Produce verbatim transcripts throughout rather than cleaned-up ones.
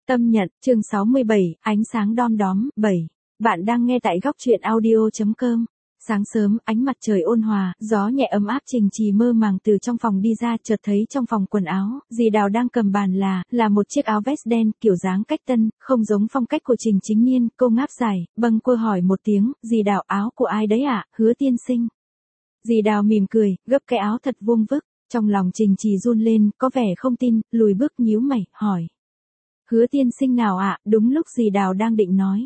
Tâm nhận, chương sáu mươi bảy, ánh sáng đom đóm, bảy. Bạn đang nghe tại góc truyện audio.com. Sáng sớm, ánh mặt trời ôn hòa, gió nhẹ ấm áp. Trình Trì mơ màng từ trong phòng đi ra, chợt thấy trong phòng quần áo, dì Đào đang cầm bàn là, là một chiếc áo vest đen, kiểu dáng cách tân, không giống phong cách của Trình Chính Niên. Cô ngáp dài, bâng quơ hỏi một tiếng, dì Đào, áo của ai đấy ạ? Hứa tiên sinh. Dì Đào mỉm cười, gấp cái áo thật vuông vức. Trong lòng Trình Trì run lên, có vẻ không tin, lùi bước nhíu mày, hỏi. Hứa tiên sinh nào ạ? À? Đúng lúc dì Đào đang định nói.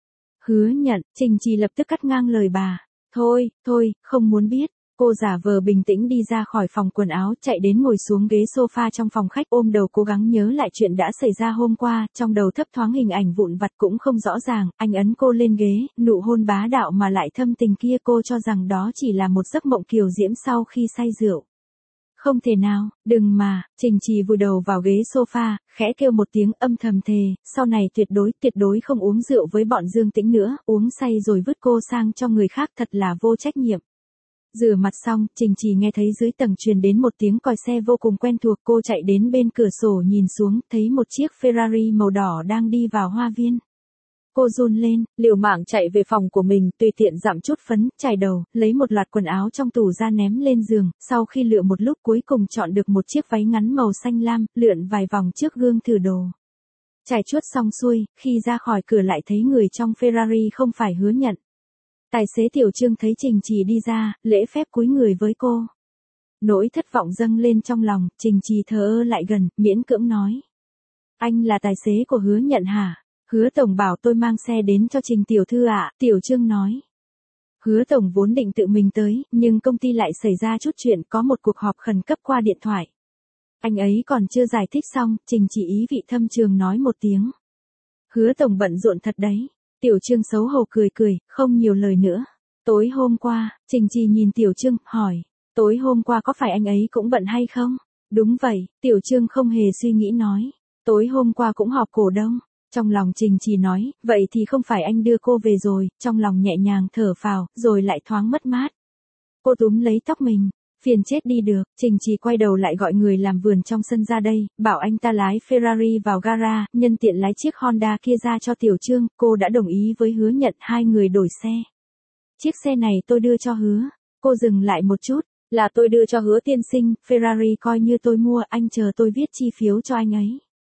Hứa Nhận, Trình Trì lập tức cắt ngang lời bà. Thôi, thôi, không muốn biết. Cô giả vờ bình tĩnh đi ra khỏi phòng quần áo, chạy đến ngồi xuống ghế sofa trong phòng khách, ôm đầu cố gắng nhớ lại chuyện đã xảy ra hôm qua, trong đầu thấp thoáng hình ảnh vụn vặt cũng không rõ ràng. Anh ấn cô lên ghế, nụ hôn bá đạo mà lại thâm tình kia, cô cho rằng đó chỉ là một giấc mộng kiều diễm sau khi say rượu. Không thể nào, đừng mà. Trình Trì vùi đầu vào ghế sofa, khẽ kêu một tiếng, âm thầm thề, sau này tuyệt đối, tuyệt đối không uống rượu với bọn Dương Tĩnh nữa, uống say rồi vứt cô sang cho người khác, thật là vô trách nhiệm. Rửa mặt xong, Trình Trì nghe thấy dưới tầng truyền đến một tiếng còi xe vô cùng quen thuộc, cô chạy đến bên cửa sổ nhìn xuống, thấy một chiếc Ferrari màu đỏ đang đi vào hoa viên. Cô run lên, liều mạng chạy về phòng của mình, tùy tiện dặm chút phấn, chải đầu, lấy một loạt quần áo trong tủ ra ném lên giường, sau khi lựa một lúc cuối cùng chọn được một chiếc váy ngắn màu xanh lam, lượn vài vòng trước gương thử đồ. Trải chuốt xong xuôi, khi ra khỏi cửa lại thấy người trong Ferrari không phải Hứa Nhận. Tài xế Tiểu Trương thấy Trình Trì đi ra, lễ phép cúi người với cô. Nỗi thất vọng dâng lên trong lòng, Trình Trì thờ ơ lại gần, miễn cưỡng nói. Anh là tài xế của Hứa Nhận hả? Hứa Tổng bảo tôi mang xe đến cho Trình Tiểu Thư ạ, à, Tiểu Trương nói. Hứa Tổng vốn định tự mình tới, nhưng công ty lại xảy ra chút chuyện, có một cuộc họp khẩn cấp qua điện thoại. Anh ấy còn chưa giải thích xong, Trình chỉ ý vị thâm trường nói một tiếng. Hứa Tổng bận rộn thật đấy. Tiểu Trương xấu hổ cười cười, không nhiều lời nữa. Tối hôm qua, Trình Trì nhìn Tiểu Trương, hỏi. Tối hôm qua có phải anh ấy cũng bận hay không? Đúng vậy, Tiểu Trương không hề suy nghĩ nói. Tối hôm qua cũng họp cổ đông. Trong lòng Trình Trì nói, vậy thì không phải anh đưa cô về rồi, trong lòng nhẹ nhàng thở phào, rồi lại thoáng mất mát. Cô túm lấy tóc mình, phiền chết đi được. Trình Trì quay đầu lại gọi người làm vườn trong sân ra đây, bảo anh ta lái Ferrari vào gara, nhân tiện lái chiếc Honda kia ra cho Tiểu Trương. Cô đã đồng ý với Hứa Nhận, hai người đổi xe. Chiếc xe này tôi đưa cho Hứa. Cô dừng lại một chút, là tôi đưa cho Hứa tiên sinh, Ferrari coi như tôi mua, anh chờ tôi viết chi phiếu cho anh ấy.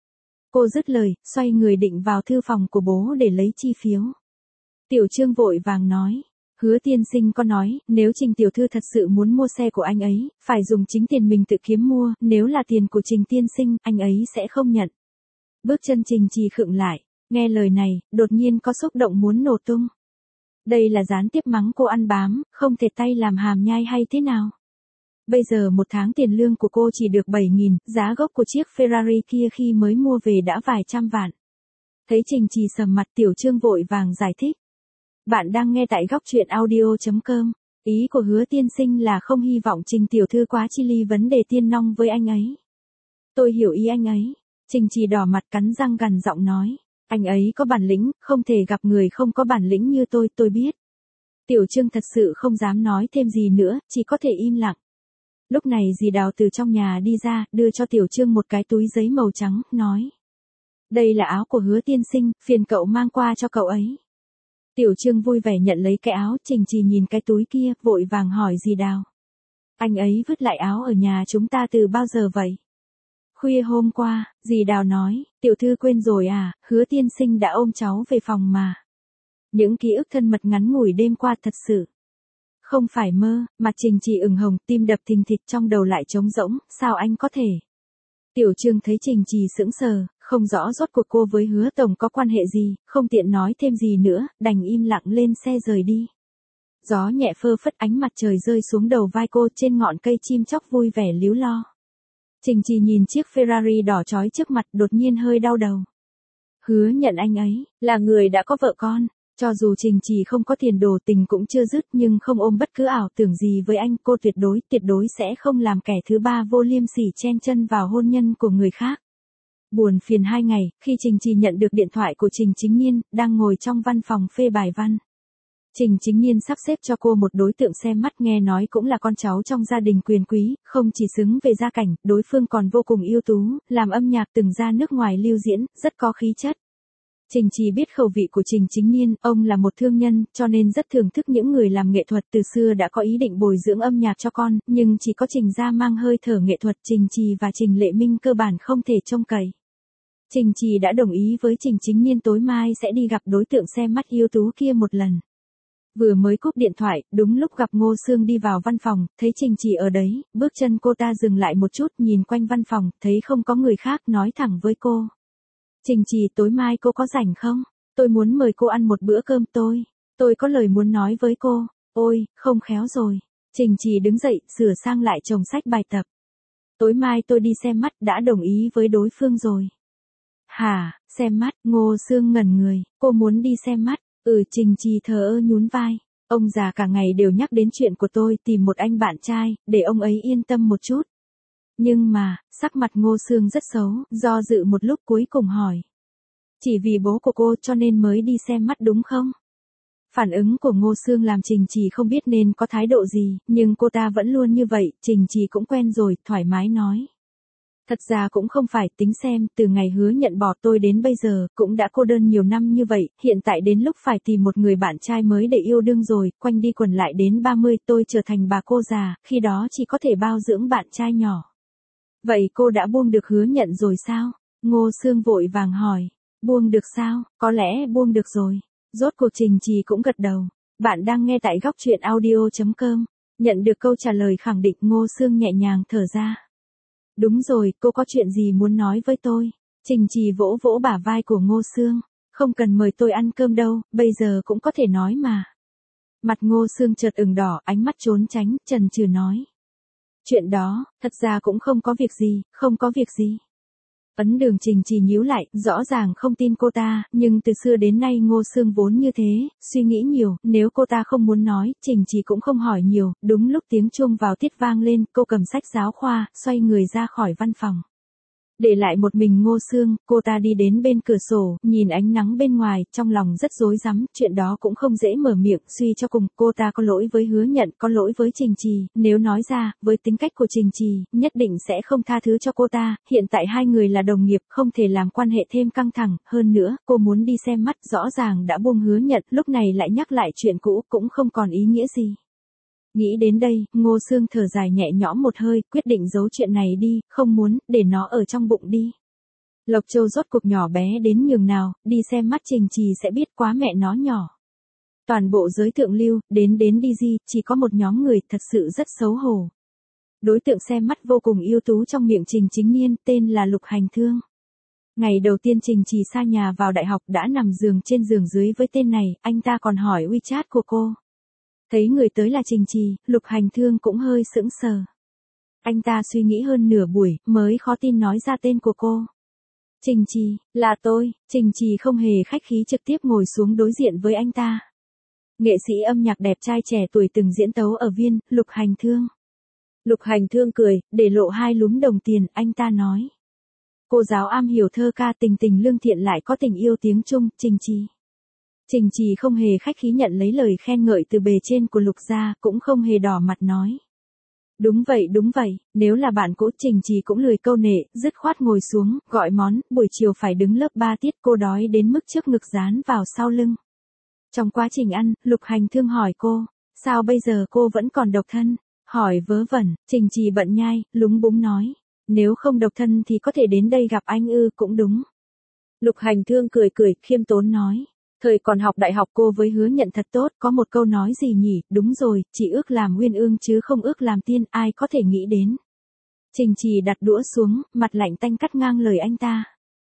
Cô dứt lời, xoay người định vào thư phòng của bố để lấy chi phiếu. Tiểu Trương vội vàng nói. Hứa tiên sinh có nói, nếu Trình Tiểu Thư thật sự muốn mua xe của anh ấy, phải dùng chính tiền mình tự kiếm mua, nếu là tiền của Trình tiên sinh, anh ấy sẽ không nhận. Bước chân Trình Trì khựng lại, nghe lời này, đột nhiên có xúc động muốn nổ tung. Đây là gián tiếp mắng cô ăn bám, không thể tay làm hàm nhai hay thế nào? Bây giờ một tháng tiền lương của cô chỉ được bảy nghìn, giá gốc của chiếc Ferrari kia khi mới mua về đã vài trăm vạn. Thấy Trình Trì sầm mặt, Tiểu Trương vội vàng giải thích. Bạn đang nghe tại góc truyện audio.com. Ý của Hứa tiên sinh là không hy vọng Trình Tiểu Thư quá chi ly vấn đề tiên nong với anh ấy. Tôi hiểu ý anh ấy. Trình Trì đỏ mặt cắn răng gằn giọng nói. Anh ấy có bản lĩnh, không thể gặp người không có bản lĩnh như tôi, tôi biết. Tiểu Trương thật sự không dám nói thêm gì nữa, chỉ có thể im lặng. Lúc này dì Đào từ trong nhà đi ra, đưa cho Tiểu Trương một cái túi giấy màu trắng, nói. Đây là áo của Hứa tiên sinh, phiền cậu mang qua cho cậu ấy. Tiểu Trương vui vẻ nhận lấy cái áo, Trình Trì nhìn cái túi kia, vội vàng hỏi dì Đào. Anh ấy vứt lại áo ở nhà chúng ta từ bao giờ vậy? Khuya hôm qua, dì Đào nói, Tiểu Thư quên rồi à, Hứa tiên sinh đã ôm cháu về phòng mà. Những ký ức thân mật ngắn ngủi đêm qua thật sự. Không phải mơ, mặt Trình Trì ửng hồng, tim đập thình thịch, trong đầu lại trống rỗng, sao anh có thể? Tiểu Trương thấy Trình Trì sững sờ, không rõ rốt cuộc cô với Hứa Tổng có quan hệ gì, không tiện nói thêm gì nữa, đành im lặng lên xe rời đi. Gió nhẹ phơ phất, ánh mặt trời rơi xuống đầu vai cô, trên ngọn cây chim chóc vui vẻ líu lo. Trình Trì nhìn chiếc Ferrari đỏ chói trước mặt, đột nhiên hơi đau đầu. Hứa Nhận anh ấy, là người đã có vợ con. Cho dù Trình Trì không có tiền đồ, tình cũng chưa dứt, nhưng không ôm bất cứ ảo tưởng gì với anh, cô tuyệt đối, tuyệt đối sẽ không làm kẻ thứ ba vô liêm sỉ chen chân vào hôn nhân của người khác. Buồn phiền hai ngày, khi Trình Trì nhận được điện thoại của Trình Chính Niên, đang ngồi trong văn phòng phê bài văn. Trình Chính Niên sắp xếp cho cô một đối tượng xem mắt, nghe nói cũng là con cháu trong gia đình quyền quý, không chỉ xứng về gia cảnh, đối phương còn vô cùng ưu tú, làm âm nhạc từng ra nước ngoài lưu diễn, rất có khí chất. Trình Trì biết khẩu vị của Trình Chính Niên, ông là một thương nhân, cho nên rất thưởng thức những người làm nghệ thuật, từ xưa đã có ý định bồi dưỡng âm nhạc cho con, nhưng chỉ có Trình gia mang hơi thở nghệ thuật, Trình Trì và Trình Lệ Minh cơ bản không thể trông cậy. Trình Trì đã đồng ý với Trình Chính Niên tối mai sẽ đi gặp đối tượng xem mắt ưu tú kia một lần. Vừa mới cúp điện thoại, đúng lúc gặp Ngô Sương đi vào văn phòng, thấy Trình Trì ở đấy, bước chân cô ta dừng lại một chút, nhìn quanh văn phòng, thấy không có người khác, nói thẳng với cô. Trình Trì, tối mai cô có rảnh không? Tôi muốn mời cô ăn một bữa cơm tôi. Tôi có lời muốn nói với cô. Ôi, không khéo rồi. Trình Trì đứng dậy, sửa sang lại chồng sách bài tập. Tối mai tôi đi xem mắt, đã đồng ý với đối phương rồi. Hả, xem mắt, Ngô Sương ngẩn người, cô muốn đi xem mắt. Ừ, Trình Trì thờ ơ nhún vai. Ông già cả ngày đều nhắc đến chuyện của tôi, tìm một anh bạn trai, để ông ấy yên tâm một chút. Nhưng mà, sắc mặt Ngô Sương rất xấu, do dự một lúc cuối cùng hỏi. Chỉ vì bố của cô cho nên mới đi xem mắt đúng không? Phản ứng của Ngô Sương làm Trình Trì không biết nên có thái độ gì, nhưng cô ta vẫn luôn như vậy, Trình Trì cũng quen rồi, thoải mái nói. Thật ra cũng không phải, tính xem, từ ngày hứa nhận bỏ tôi đến bây giờ, cũng đã cô đơn nhiều năm như vậy, hiện tại đến lúc phải tìm một người bạn trai mới để yêu đương rồi, quanh đi quẩn lại đến ba mươi tôi trở thành bà cô già, khi đó chỉ có thể bao dưỡng bạn trai nhỏ. Vậy cô đã buông được hứa nhận rồi sao? Ngô Sương vội vàng hỏi. Buông được sao? Có lẽ buông được rồi. Rốt cuộc Trình Trì cũng gật đầu. Bạn đang nghe tại góc truyện audio chấm com. Nhận được câu trả lời khẳng định, Ngô Sương nhẹ nhàng thở ra. Đúng rồi, cô có chuyện gì muốn nói với tôi? Trình Trì vỗ vỗ bả vai của Ngô Sương. Không cần mời tôi ăn cơm đâu, bây giờ cũng có thể nói mà. Mặt Ngô Sương chợt ửng đỏ, ánh mắt trốn tránh, chần chừ nói. Chuyện đó, thật ra cũng không có việc gì, không có việc gì. Ấn Đường Trình Trì nhíu lại, rõ ràng không tin cô ta, nhưng từ xưa đến nay Ngô Sương vốn như thế, suy nghĩ nhiều, nếu cô ta không muốn nói, Trình Trì cũng không hỏi nhiều, đúng lúc tiếng chuông vào tiết vang lên, cô cầm sách giáo khoa, xoay người ra khỏi văn phòng. Để lại một mình Ngô Sương, cô ta đi đến bên cửa sổ, nhìn ánh nắng bên ngoài, trong lòng rất rối rắm, chuyện đó cũng không dễ mở miệng, suy cho cùng, cô ta có lỗi với hứa nhận, có lỗi với Trình Trì, nếu nói ra, với tính cách của Trình Trì, nhất định sẽ không tha thứ cho cô ta, hiện tại hai người là đồng nghiệp, không thể làm quan hệ thêm căng thẳng, hơn nữa, cô muốn đi xem mắt, rõ ràng đã buông hứa nhận, lúc này lại nhắc lại chuyện cũ, cũng không còn ý nghĩa gì. Nghĩ đến đây, Ngô Sương thở dài nhẹ nhõm một hơi, quyết định giấu chuyện này đi, không muốn, để nó ở trong bụng đi. Lộc Châu rốt cuộc nhỏ bé đến nhường nào, đi xem mắt Trình Trì sẽ biết quá mẹ nó nhỏ. Toàn bộ giới thượng lưu, đến đến đi di, chỉ có một nhóm người thật sự rất xấu hổ. Đối tượng xem mắt vô cùng ưu tú trong miệng Trình Chính Niên, tên là Lục Hành Thương. Ngày đầu tiên Trình Trì xa nhà vào đại học đã nằm giường trên giường dưới với tên này, anh ta còn hỏi WeChat của cô. Thấy người tới là Trình Trì, Lục Hành Thương cũng hơi sững sờ. Anh ta suy nghĩ hơn nửa buổi, mới khó tin nói ra tên của cô. Trình Trì, là tôi. Trình Trì không hề khách khí trực tiếp ngồi xuống đối diện với anh ta. Nghệ sĩ âm nhạc đẹp trai trẻ tuổi từng diễn tấu ở Viên, Lục Hành Thương. Lục Hành Thương cười, để lộ hai lúm đồng tiền, anh ta nói. Cô giáo am hiểu thơ ca, tình tình lương thiện lại có tình yêu tiếng Trung, Trình Trì. Trình Trì không hề khách khí nhận lấy lời khen ngợi từ bề trên của Lục gia, cũng không hề đỏ mặt nói. Đúng vậy đúng vậy, nếu là bạn cũ Trình Trì cũng lười câu nệ, dứt khoát ngồi xuống, gọi món, buổi chiều phải đứng lớp ba tiết, cô đói đến mức trước ngực dán vào sau lưng. Trong quá trình ăn, Lục Hành Thương hỏi cô, sao bây giờ cô vẫn còn độc thân? Hỏi vớ vẩn, Trình Trì bận nhai, lúng búng nói, nếu không độc thân thì có thể đến đây gặp anh ư, cũng đúng. Lục Hành Thương cười cười, khiêm tốn nói. Thời còn học đại học cô với hứa nhận thật tốt, có một câu nói gì nhỉ, đúng rồi, chỉ ước làm uyên ương chứ không ước làm tiên, ai có thể nghĩ đến. Trình Trì đặt đũa xuống, mặt lạnh tanh cắt ngang lời anh ta.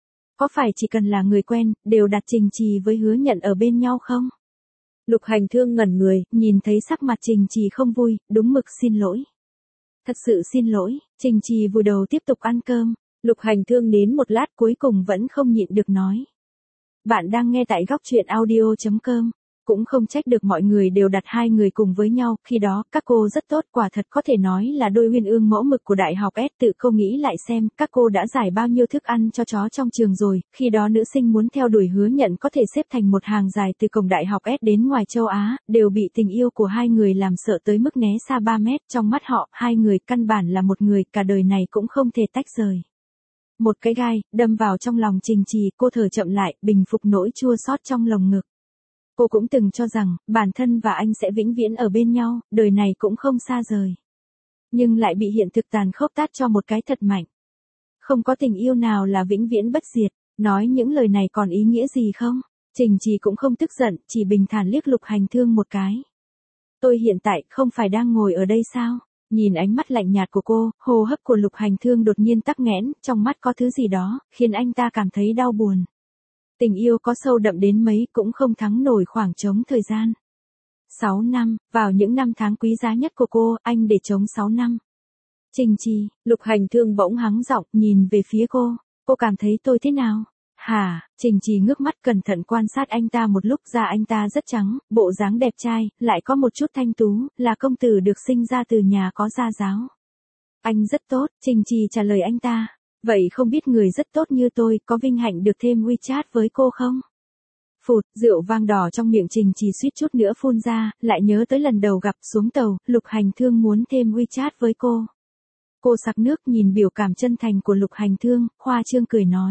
Có phải chỉ cần là người quen, đều đặt Trình Trì với hứa nhận ở bên nhau không? Lục Hành Thương ngẩn người, nhìn thấy sắc mặt Trình Trì không vui, đúng mực xin lỗi. Thật sự xin lỗi, Trình Trì vùi đầu tiếp tục ăn cơm, Lục Hành Thương nín một lát cuối cùng vẫn không nhịn được nói. Bạn đang nghe tại góc truyện audio chấm com. Cũng không trách được mọi người đều đặt hai người cùng với nhau, khi đó, các cô rất tốt, quả thật có thể nói là đôi uyên ương mẫu mực của đại học S. Tự cô nghĩ lại xem, các cô đã giải bao nhiêu thức ăn cho chó trong trường rồi, khi đó nữ sinh muốn theo đuổi hứa nhận có thể xếp thành một hàng dài từ cổng đại học S đến ngoài châu Á, đều bị tình yêu của hai người làm sợ tới mức né xa ba mét, trong mắt họ, hai người căn bản là một người, cả đời này cũng không thể tách rời. Một cái gai, đâm vào trong lòng Trình Trì, cô thở chậm lại, bình phục nỗi chua xót trong lồng ngực. Cô cũng từng cho rằng, bản thân và anh sẽ vĩnh viễn ở bên nhau, đời này cũng không xa rời. Nhưng lại bị hiện thực tàn khốc tát cho một cái thật mạnh. Không có tình yêu nào là vĩnh viễn bất diệt, nói những lời này còn ý nghĩa gì không? Trình Trì cũng không tức giận, chỉ bình thản liếc Lục Hành Thương một cái. Tôi hiện tại không phải đang ngồi ở đây sao? Nhìn ánh mắt lạnh nhạt của cô, hô hấp của Lục Hành Thương đột nhiên tắc nghẽn, trong mắt có thứ gì đó, khiến anh ta cảm thấy đau buồn. Tình yêu có sâu đậm đến mấy cũng không thắng nổi khoảng trống thời gian. sáu năm, vào những năm tháng quý giá nhất của cô, anh để trống sáu năm. Trình Trì, Lục Hành Thương bỗng hắng giọng, nhìn về phía cô. Cô cảm thấy tôi thế nào? Hả? Trình Trì ngước mắt cẩn thận quan sát anh ta một lúc, da anh ta rất trắng, bộ dáng đẹp trai, lại có một chút thanh tú, là công tử được sinh ra từ nhà có gia giáo. Anh rất tốt, Trình Trì trả lời anh ta. Vậy không biết người rất tốt như tôi có vinh hạnh được thêm WeChat với cô không? Phụt, rượu vang đỏ trong miệng Trình Trì suýt chút nữa phun ra, lại nhớ tới lần đầu gặp xuống tàu, Lục Hành Thương muốn thêm WeChat với cô. Cô sặc nước nhìn biểu cảm chân thành của Lục Hành Thương, khoa trương cười nói.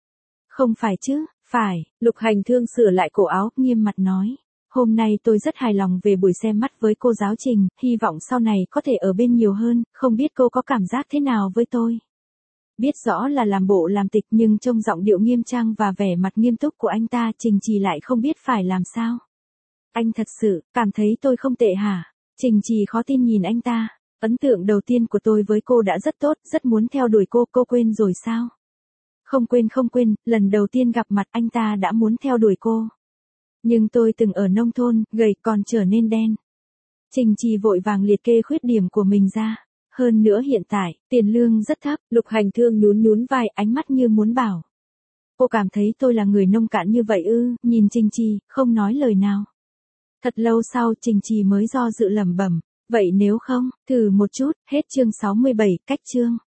Không phải chứ, phải, Lục Hành Thương sửa lại cổ áo, nghiêm mặt nói. Hôm nay tôi rất hài lòng về buổi xem mắt với cô giáo Trình, hy vọng sau này có thể ở bên nhiều hơn, không biết cô có cảm giác thế nào với tôi. Biết rõ là làm bộ làm tịch nhưng trông giọng điệu nghiêm trang và vẻ mặt nghiêm túc của anh ta, Trình Trì lại không biết phải làm sao. Anh thật sự, cảm thấy tôi không tệ hả? Trình Trì khó tin nhìn anh ta. Ấn tượng đầu tiên của tôi với cô đã rất tốt, rất muốn theo đuổi cô, cô quên rồi sao? Không quên không quên, lần đầu tiên gặp mặt anh ta đã muốn theo đuổi cô. Nhưng tôi từng ở nông thôn, gầy còn trở nên đen. Trình Trì vội vàng liệt kê khuyết điểm của mình ra. Hơn nữa hiện tại, tiền lương rất thấp, Lục Hành Thương nhún nhún vai, ánh mắt như muốn bảo. Cô cảm thấy tôi là người nông cạn như vậy ư? Nhìn Trình Trì, không nói lời nào. Thật lâu sau Trình Trì mới do dự lẩm bẩm, vậy nếu không, thử một chút, hết chương sáu mươi bảy, cách chương.